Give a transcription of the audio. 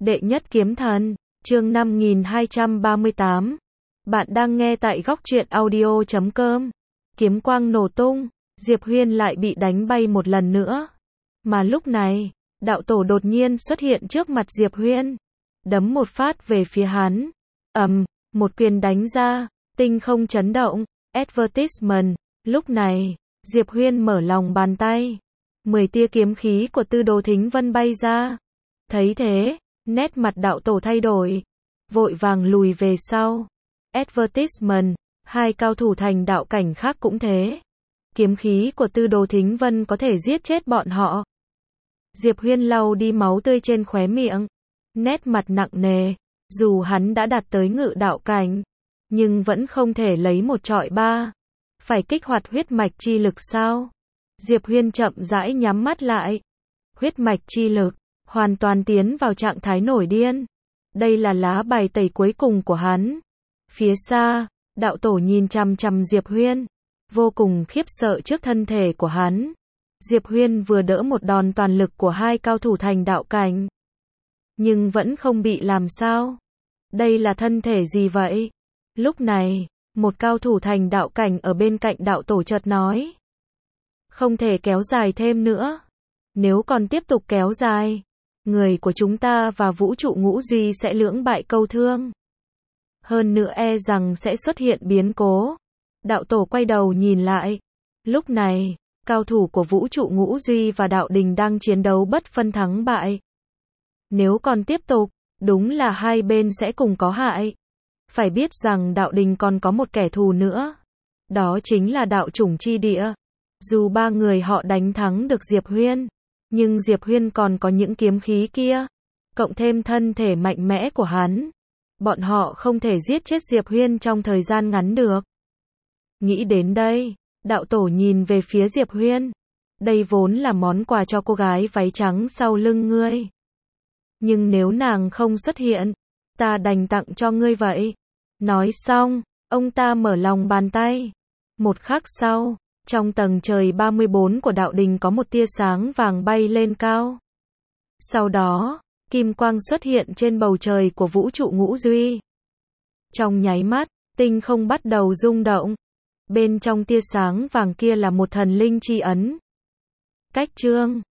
Đệ nhất kiếm thần, chương 5238. Bạn đang nghe tại góc truyện audio.com. Kiếm quang nổ tung, Diệp Huyên lại bị đánh bay một lần nữa. Mà lúc này, đạo tổ đột nhiên xuất hiện trước mặt Diệp Huyên, đấm một phát về phía hắn. Một quyền đánh ra, tinh không chấn động, advertisement. Lúc này, Diệp Huyên mở lòng bàn tay, 10 tia kiếm khí của Tư Đồ Thính Vân bay ra. Thấy thế, nét mặt đạo tổ thay đổi, vội vàng lùi về sau. Advertisement, hai cao thủ thành đạo cảnh khác cũng thế. Kiếm khí của Tư Đồ Thính Vân có thể giết chết bọn họ. Diệp Huyên lau đi máu tươi trên khóe miệng, nét mặt nặng nề. Dù hắn đã đạt tới ngự đạo cảnh, nhưng vẫn không thể lấy một trọi ba. Phải kích hoạt huyết mạch chi lực sao? Diệp Huyên chậm rãi nhắm mắt lại. Huyết mạch chi lực, hoàn toàn tiến vào trạng thái nổi điên. Đây là lá bài tẩy cuối cùng của hắn. Phía xa, đạo tổ nhìn chằm chằm Diệp Huyên, vô cùng khiếp sợ trước thân thể của hắn. Diệp Huyên vừa đỡ một đòn toàn lực của hai cao thủ thành đạo cảnh, nhưng vẫn không bị làm sao. Đây là thân thể gì vậy? Lúc này, một cao thủ thành đạo cảnh ở bên cạnh đạo tổ chợt nói. Không thể kéo dài thêm nữa. Nếu còn tiếp tục kéo dài, người của chúng ta và vũ trụ ngũ duy sẽ lưỡng bại câu thương. Hơn nữa e rằng sẽ xuất hiện biến cố. Đạo tổ quay đầu nhìn lại. Lúc này, cao thủ của vũ trụ ngũ duy và đạo đình đang chiến đấu bất phân thắng bại. Nếu còn tiếp tục, đúng là hai bên sẽ cùng có hại. Phải biết rằng đạo đình còn có một kẻ thù nữa. Đó chính là đạo chủng chi địa. Dù ba người họ đánh thắng được Diệp Huyên, nhưng Diệp Huyên còn có những kiếm khí kia. Cộng thêm thân thể mạnh mẽ của hắn, bọn họ không thể giết chết Diệp Huyên trong thời gian ngắn được. Nghĩ đến đây, đạo tổ nhìn về phía Diệp Huyên. Đây vốn là món quà cho cô gái váy trắng sau lưng ngươi. Nhưng nếu nàng không xuất hiện, ta đành tặng cho ngươi vậy. Nói xong, ông ta mở lòng bàn tay. Một khắc sau, trong tầng trời 34 của đạo đình có một tia sáng vàng bay lên cao. Sau đó, kim quang xuất hiện trên bầu trời của vũ trụ ngũ duy. Trong nháy mắt, tinh không bắt đầu rung động. Bên trong tia sáng vàng kia là một thần linh chi ấn. Cách chương